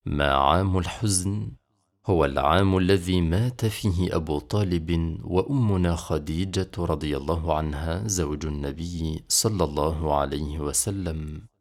ما عام الحزن؟ هو العام الذي مات فيه أبو طالب وأمنا خديجة رضي الله عنها زوج النبي صلى الله عليه وسلم.